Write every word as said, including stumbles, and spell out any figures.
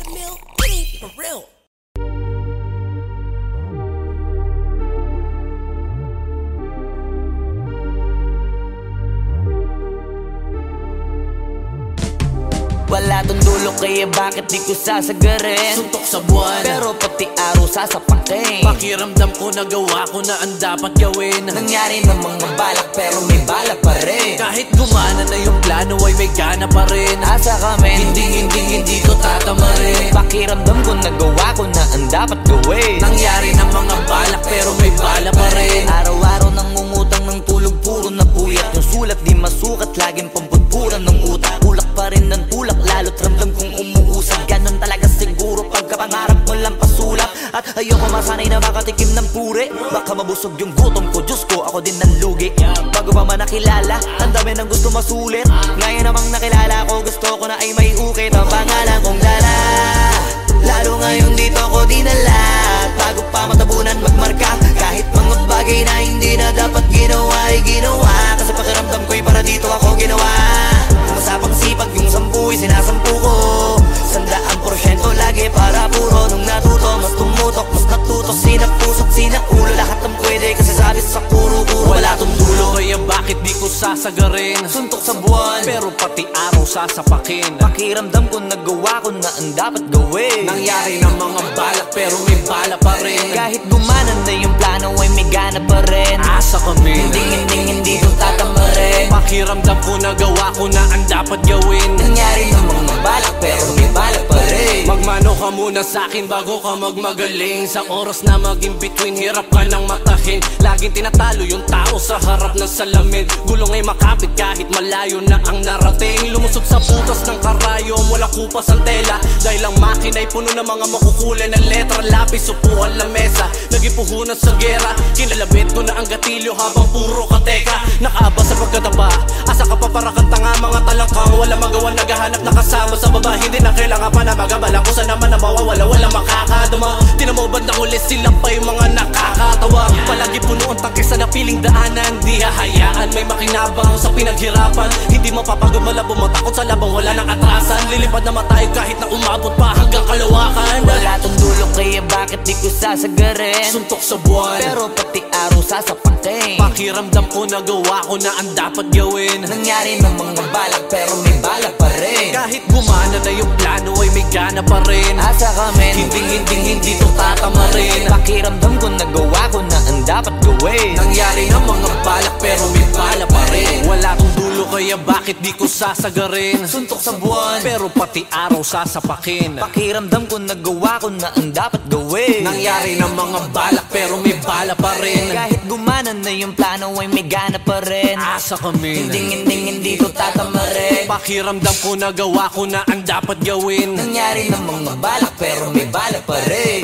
Mill, it ain't for real. Wala tong dulo kaya bakit di ko sasagarin? Suntok sa buwan, pero pati araw sasapakin. pakiramdam ko nagawa ko na ang dapat gawin. Nangyari ng mga balak pero may bala pa rin. Kahit gumana na yung plano ay may gana pa rin. Asa kami, Hindi, hindi, hindi ko tatamarin. pakiramdam ko nagawa ko na ang dapat gawin. Nangyari ng mga balak pero may bala pa rin. Araw-araw nangungutang ng tulog, puro na puyat. Yung sulat di masukat, laging pampudpuran ng utak. Tulak pa rin ng tulak, lalo't ramdam kong umuusad. Ganon talaga siguro pagkapangarap mo lang pasulap. At ayoko masanay na makatikim ng puri. Baka mabusog yung gutom ko, Diyos ko, ako din nanlugi. Bago pa man nakilala, ang dami ng gusto masulit. Ngayon namang nakilala ko, gusto ko na ay may ukit. Ang pangalan kong Dala, lalo ngayon dito ko dinala. Bago pa matabunan magmarka, kahit mga bagay na hindi na dapat ginawa ay ginawa. Kasi pakiramdam ko'y para dito ako ginawa. Masapang sipag yung sampu'y sinasampu ko. Sandaan porsyento lagi para puro. Nung natuto, mas tumutok, mas natuto. Sinapusok, sinaulo, lahat ng pwede. Kasi sabi sa kuro-kuro, wala tong dulo. Kaya bakit di ko sasagarin? Suntok sa buwan, Pero pati araw sasapakin. pakiramdam ko nagawa ko na ang dapat gawin. Nangyari ng mga balak pero may bala pa rin. Kahit gumana na yung plano ay may gana pa rin. Asa kami, Hindi, hindi, hindi ko tatamarin. pakiramdam ko nagawa ko na ang dapat gawin. Nangyari ng mga balak pero may balak pa rin. Magmano ka muna sa'kin bago ka magmagaling. Sa oras na maging between, hirap ka nang matahin. Laging tinatalo yung tao sa harap ng salamin. Gulong ay makapit kahit malayo na ang narating. Lumusot sa butas ng karayom, wala kupas ang tela. Dahil ang makina ay puno ng mga makukulay na letra. Lapis, upuan, lamesa, nagipuhunan sa gera. Kinalabit ko na ang gatilyo habang puro kateka. Nakaaba sa pagkataba, asa ka pa para kang tanga. Mga talangkang wala magawa, naghahanap na kasama sa baba. Hindi na kailangan pa na magabala kung saan naman na mawawala, wala makakaduma. Tinamo bandang ulit sila pa yung mga nakakatawa. Palagi puno ang tangke sa napiling daanan. Di hahayaan may makinabang sa pinaghirapan. Hindi mapapagumala, bumatakot sa labang, wala nang atrasan. Lilipad na matayo kahit na umabot pa hanggang kalawakan. Wala tong dulo kaya bakit di ko sasagarin? Suntok sa buwan, Pero pati araw sasapakin. pakiramdam ko nagawa ko na ang dapat gawin. Nangyari ng mga balak pero may balak pa rin. Kahit gumana na yung plano ay may gana pa rin. Asa kami, Hindi, hindi, hindi to tatamarin. pakiramdam ko nagawa ko na ang dapat gawin. Nangyari ng mga balak pero may bala pa rin. Wala tong dulo kaya bakit di ko sasagarin? Suntok sa buwan, Pero pati araw sasapakin. pakiramdam ko nagawa ko na ang dapat gawin. Nangyari ng mga balak pero may bala pa rin. Kahit gumana na yung plano ay may gana pa rin. Asa kami, Hindi, hindi, hindi ko tatamarin. pakiramdam ko nagawa ko na ang dapat gawin. Nangyari ng mga balak pero may balak pa rin.